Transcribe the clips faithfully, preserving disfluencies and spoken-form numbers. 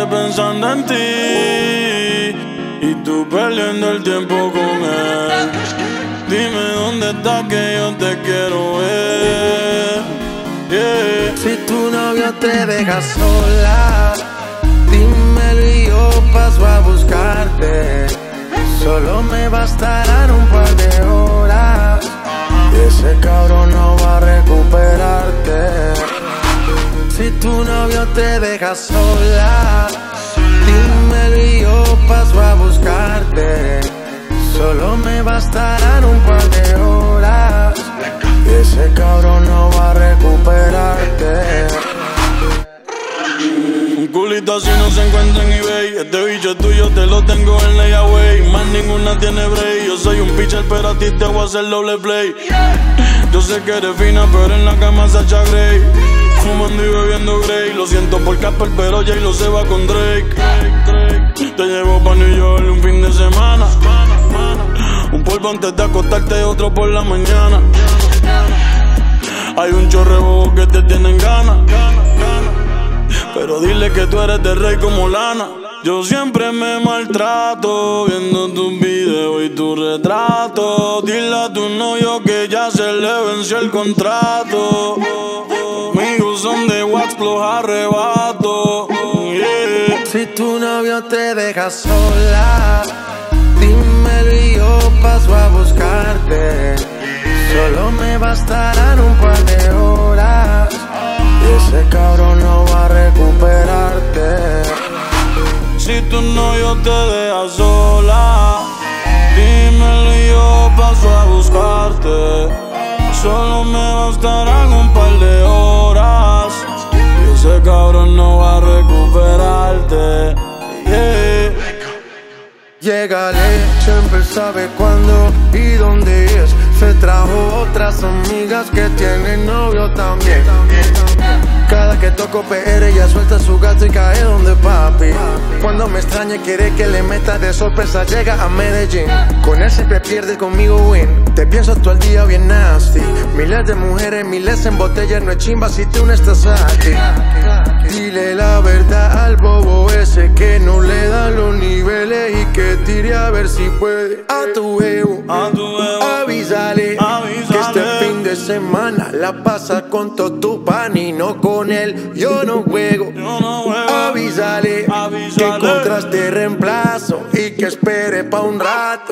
pensando en ti y tú perdiendo el tiempo con él. Dime dónde estás que yo te quiero ver. Yeah. Si tu novio te deja sola, dímelo y yo paso a buscarte. Solo me bastarán un par de horas y ese cabrón no va a recuperarte. Si tu novio te deja sola, dímelo y yo paso a buscarte. Solo me bastarán un par de horas y ese cabrón no va a recuperarte. Un culito así no se encuentra en eBay. Este bicho tuyo te lo tengo en layaway. Más ninguna tiene break. Yo soy un pitcher pero a ti te voy a hacer doble play. Yo sé que eres fina pero en la cama Sacha Grey. Fumando y bebiendo Grey. Lo siento por Casper pero J lo se va con Drake. Te llevo pa' New York un fin de semana. Un polvo antes de acostarte, otro por la mañana. Hay un chorre bobo que te tienen ganas, pero dile que tú eres de rey como Lana. Yo siempre me maltrato viendo tus videos y tu retrato. Dile a tu novio que ya se le venció el contrato. Amigos son de wax, los arrebato. Yeah. Si tu novio te deja sola, dímelo y yo paso a buscarte. Solo me bastarán un par de horas y ese cabrón no va a recuperarte. Si tu novio te deja sola, dímelo y yo paso a buscarte. Solo me bastarán un par de horas y ese cabrón no va a recuperarte. Yeah. Llegale, siempre sabe cuándo y dónde es. Se trajo otras amigas que tienen novio también. Cada que toco P R ella suelta su gato y cae donde papi. Cuando me extraña quiere que le meta de sorpresa, llega a Medellín. Con él siempre pierde, conmigo win. Te pienso todo el día bien nasty. Miles de mujeres, miles en botellas, no es chimba si tú no estás aquí. Dile la verdad al bobo ese que no le da los niveles y que tire a ver si puede. A tu ego, A tu ego, avísale, avísale que este fin de semana la pasa con todo tu pan y no con él. Yo no juego, yo no juego. avísale, Avísale que encontraste reemplazo y que espere pa' un rato.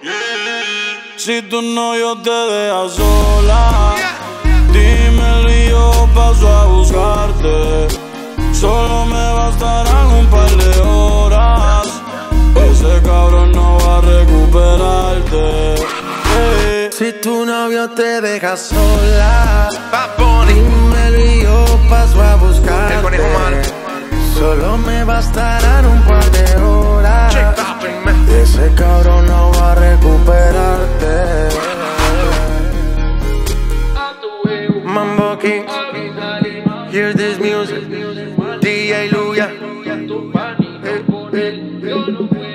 Si tu novio te deja sola, dímelo y yo paso a buscarte. Solo me bastarán un par de horas, ese cabrón no va a recuperarte. Hey. Si tu novio te deja sola, dímelo y yo paso a buscarte. Solo me bastarán un par de horas y ese cabrón no va a recuperarte. Mambo Kings, hear this music, D J Luya.